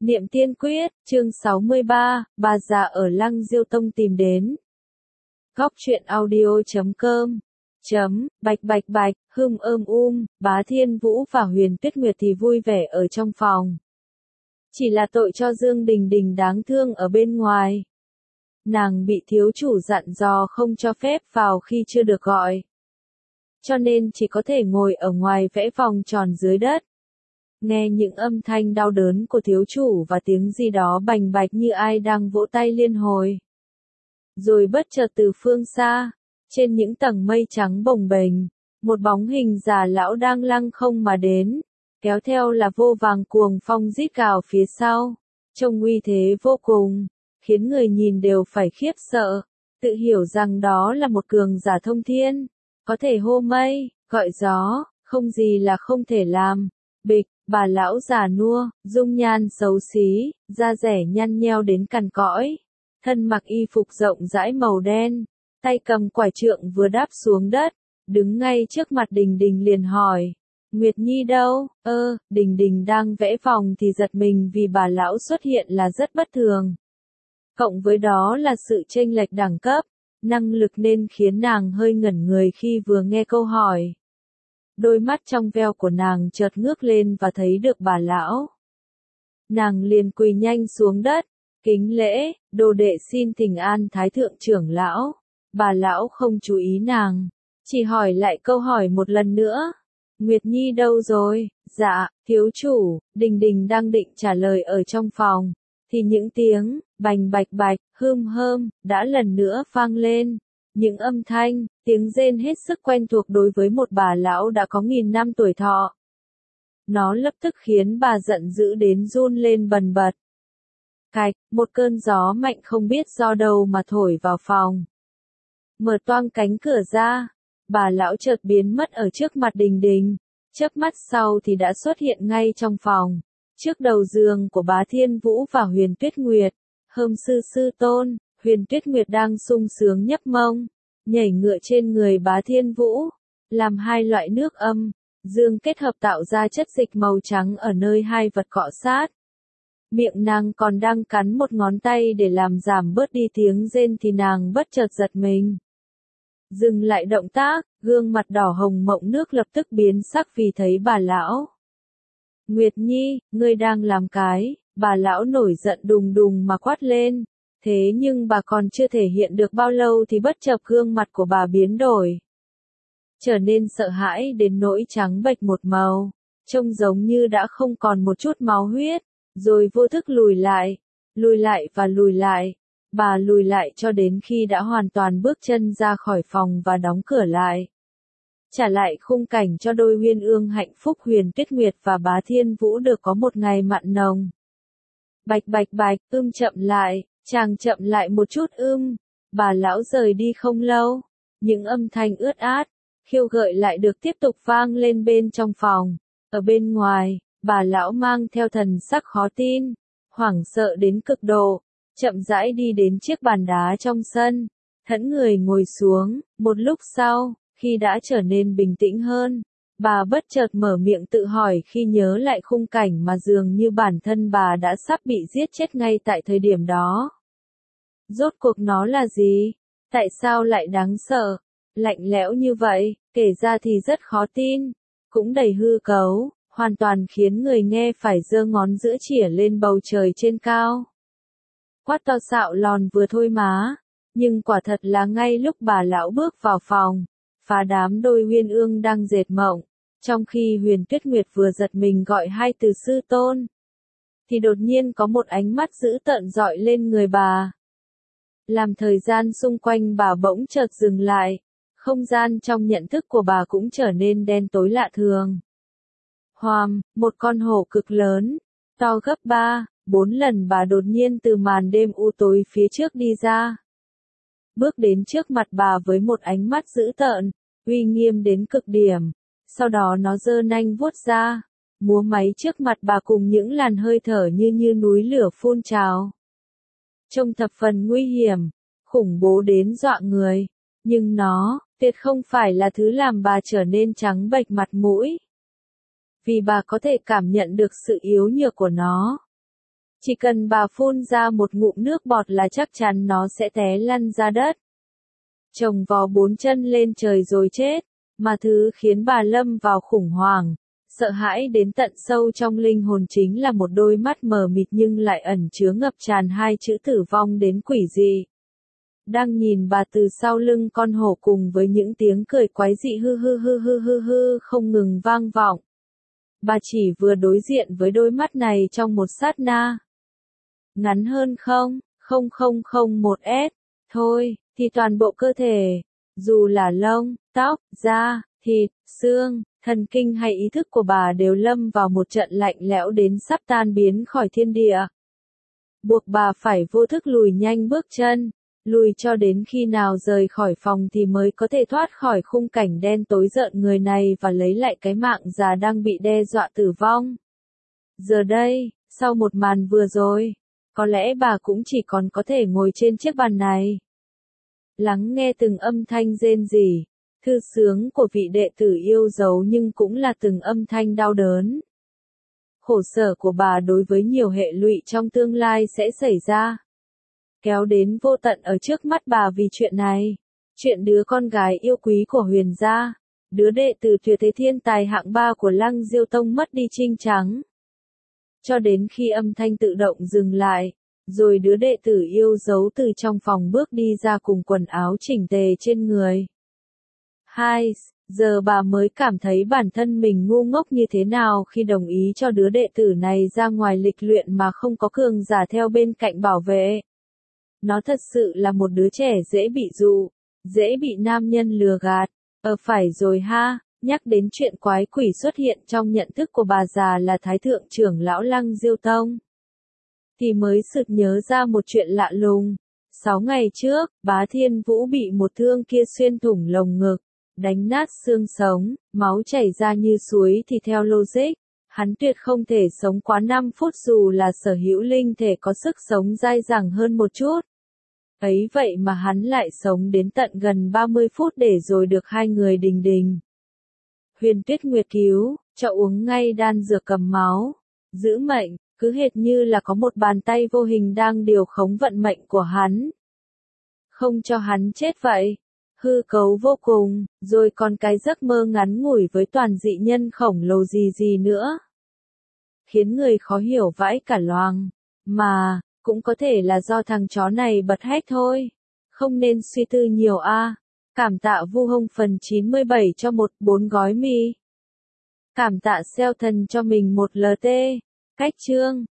Niệm Tiên Quyết, chương 63, bà già ở Lăng Diêu Tông tìm đến. Góc truyện audio.com Bạch, Bá Thiên Vũ và Huyền Tuyết Nguyệt thì vui vẻ ở trong phòng. Chỉ là tội cho Dương Đình Đình đáng thương ở bên ngoài. Nàng bị thiếu chủ dặn dò không cho phép vào khi chưa được gọi. Cho nên chỉ có thể ngồi ở ngoài vẽ vòng tròn dưới đất. Nghe những âm thanh đau đớn của thiếu chủ và tiếng gì đó bành bạch như ai đang vỗ tay liên hồi. Rồi bất chợt từ phương xa, trên những tầng mây trắng bồng bềnh, một bóng hình già lão đang lăng không mà đến, kéo theo là vô vàng cuồng phong rít gào phía sau, trông uy thế vô cùng, khiến người nhìn đều phải khiếp sợ, tự hiểu rằng đó là một cường giả thông thiên, có thể hô mây, gọi gió, không gì là không thể làm. Bịch, bà lão già nua, dung nhan xấu xí, da dẻ nhăn nheo đến cằn cõi, thân mặc y phục rộng rãi màu đen, tay cầm quải trượng vừa đáp xuống đất, đứng ngay trước mặt Đình Đình liền hỏi, Nguyệt Nhi đâu? Đình Đình đang vẽ vòng thì giật mình vì bà lão xuất hiện là rất bất thường. Cộng với đó là sự chênh lệch đẳng cấp, năng lực nên khiến nàng hơi ngẩn người khi vừa nghe câu hỏi. Đôi mắt trong veo của nàng chợt ngước lên và thấy được bà lão. Nàng liền quỳ nhanh xuống đất, kính lễ, đồ đệ xin thỉnh an Thái thượng trưởng lão. Bà lão không chú ý nàng, chỉ hỏi lại câu hỏi một lần nữa. Nguyệt Nhi đâu rồi? Dạ, thiếu chủ. Đình Đình đang định trả lời ở trong phòng, thì những tiếng bành bạch, đã lần nữa vang lên. Những âm thanh, tiếng rên hết sức quen thuộc đối với một bà lão đã có 1000 năm tuổi thọ. Nó lập tức khiến bà giận dữ đến run lên bần bật. Cạch, một cơn gió mạnh không biết do đâu mà thổi vào phòng. Mở toang cánh cửa ra, bà lão chợt biến mất ở trước mặt Đình Đình, chớp mắt sau thì đã xuất hiện ngay trong phòng, trước đầu giường của Bá Thiên Vũ và Huyền Tuyết Nguyệt. Sư tôn. Huyền Tuyết Nguyệt đang sung sướng nhấp mông, nhảy ngựa trên người Bá Thiên Vũ, làm hai loại nước âm, dương kết hợp tạo ra chất dịch màu trắng ở nơi hai vật cọ sát. Miệng nàng còn đang cắn một ngón tay để làm giảm bớt đi tiếng rên thì nàng bất chợt giật mình. Dừng lại động tác, gương mặt đỏ hồng mộng nước lập tức biến sắc vì thấy bà lão. Nguyệt Nhi, ngươi đang làm cái, bà lão nổi giận đùng đùng mà quát lên. Thế nhưng bà còn chưa thể hiện được bao lâu thì bất chợt gương mặt của bà biến đổi. Trở nên sợ hãi đến nỗi trắng bệch một màu, trông giống như đã không còn một chút máu huyết, rồi vô thức lùi lại và lùi lại. Bà lùi lại cho đến khi đã hoàn toàn bước chân ra khỏi phòng và đóng cửa lại. Trả lại khung cảnh cho đôi uyên ương hạnh phúc Huyền Tuyết Nguyệt và Bá Thiên Vũ được có một ngày mặn nồng. Bạch, chậm lại. Chàng chậm lại một chút bà lão rời đi không lâu, những âm thanh ướt át, khiêu gợi lại được tiếp tục vang lên bên trong phòng. Ở bên ngoài, bà lão mang theo thần sắc khó tin, hoảng sợ đến cực độ, chậm rãi đi đến chiếc bàn đá trong sân, thẫn người ngồi xuống. Một lúc sau, khi đã trở nên bình tĩnh hơn, bà bất chợt mở miệng tự hỏi khi nhớ lại khung cảnh mà dường như bản thân bà đã sắp bị giết chết ngay tại thời điểm đó. Rốt cuộc nó là gì? Tại sao lại đáng sợ? Lạnh lẽo như vậy, kể ra thì rất khó tin, cũng đầy hư cấu, hoàn toàn khiến người nghe phải giơ ngón giữa chĩa lên bầu trời trên cao. Quát to xạo lòn vừa thôi má, nhưng quả thật là ngay lúc bà lão bước vào phòng, phá đám đôi uyên ương đang dệt mộng, trong khi Huyền Tuyết Nguyệt vừa giật mình gọi hai từ sư tôn, thì đột nhiên có một ánh mắt dữ tợn dọi lên người bà. Làm thời gian xung quanh bà bỗng chợt dừng lại, không gian trong nhận thức của bà cũng trở nên đen tối lạ thường. Hoàm, một con hổ cực lớn, to gấp 3-4 lần bà đột nhiên từ màn đêm u tối phía trước đi ra. Bước đến trước mặt bà với một ánh mắt dữ tợn, uy nghiêm đến cực điểm, sau đó nó giơ nanh vuốt ra, múa máy trước mặt bà cùng những làn hơi thở như núi lửa phun trào. Trông thập phần nguy hiểm, khủng bố đến dọa người, nhưng nó, tuyệt không phải là thứ làm bà trở nên trắng bệch mặt mũi. Vì bà có thể cảm nhận được sự yếu nhược của nó. Chỉ cần bà phun ra một ngụm nước bọt là chắc chắn nó sẽ té lăn ra đất. Chồng vò 4 chân lên trời rồi chết, mà thứ khiến bà lâm vào khủng hoảng, sợ hãi đến tận sâu trong linh hồn chính là một đôi mắt mờ mịt nhưng lại ẩn chứa ngập tràn hai chữ tử vong đến quỷ dị. Đang nhìn bà từ sau lưng con hổ cùng với những tiếng cười quái dị hư hư hư hư hư hư không ngừng vang vọng. Bà chỉ vừa đối diện với đôi mắt này trong một sát na. Ngắn hơn 0,0001 s, thôi, thì toàn bộ cơ thể, dù là lông, tóc, da, thịt, xương, thần kinh hay ý thức của bà đều lâm vào một trận lạnh lẽo đến sắp tan biến khỏi thiên địa. Buộc bà phải vô thức lùi nhanh bước chân, lùi cho đến khi nào rời khỏi phòng thì mới có thể thoát khỏi khung cảnh đen tối rợn người này và lấy lại cái mạng già đang bị đe dọa tử vong. Giờ đây, sau một màn vừa rồi, có lẽ bà cũng chỉ còn có thể ngồi trên chiếc bàn này, lắng nghe từng âm thanh rên rỉ, thư sướng của vị đệ tử yêu dấu nhưng cũng là từng âm thanh đau đớn. Khổ sở của bà đối với nhiều hệ lụy trong tương lai sẽ xảy ra, kéo đến vô tận ở trước mắt bà vì chuyện này. Chuyện đứa con gái yêu quý của Huyền gia, đứa đệ tử tuyệt thế thiên tài hạng 3 của Lăng Diêu Tông mất đi trinh trắng. Cho đến khi âm thanh tự động dừng lại, rồi đứa đệ tử yêu dấu từ trong phòng bước đi ra cùng quần áo chỉnh tề trên người. Giờ bà mới cảm thấy bản thân mình ngu ngốc như thế nào khi đồng ý cho đứa đệ tử này ra ngoài lịch luyện mà không có cường giả theo bên cạnh bảo vệ. Nó thật sự là một đứa trẻ dễ bị dụ, dễ bị nam nhân lừa gạt. Phải rồi ha, nhắc đến chuyện quái quỷ xuất hiện trong nhận thức của bà già là Thái Thượng trưởng lão Lăng Diêu Tông, thì mới sực nhớ ra một chuyện lạ lùng. 6 ngày trước, Bá Thiên Vũ bị một thương kia xuyên thủng lồng ngực, đánh nát xương sống, máu chảy ra như suối thì theo logic, hắn tuyệt không thể sống quá 5 phút dù là sở hữu linh thể có sức sống dai dẳng hơn một chút. Ấy vậy mà hắn lại sống đến tận gần 30 phút để rồi được hai người đình đình. Huyền Tuyết Nguyệt cứu, cho uống ngay đan dược cầm máu, giữ mệnh, cứ hệt như là có một bàn tay vô hình đang điều khống vận mệnh của hắn. Không cho hắn chết vậy. Hư cấu vô cùng, rồi còn cái giấc mơ ngắn ngủi với toàn dị nhân khổng lồ gì nữa. Khiến người khó hiểu vãi cả loang, mà, cũng có thể là do thằng chó này bật hét thôi. Không nên suy tư nhiều a. Cảm tạ Vu Hông phần 97 cho 4 gói mì. Cảm tạ Xeo Thần cho mình 1 LT. Cách chương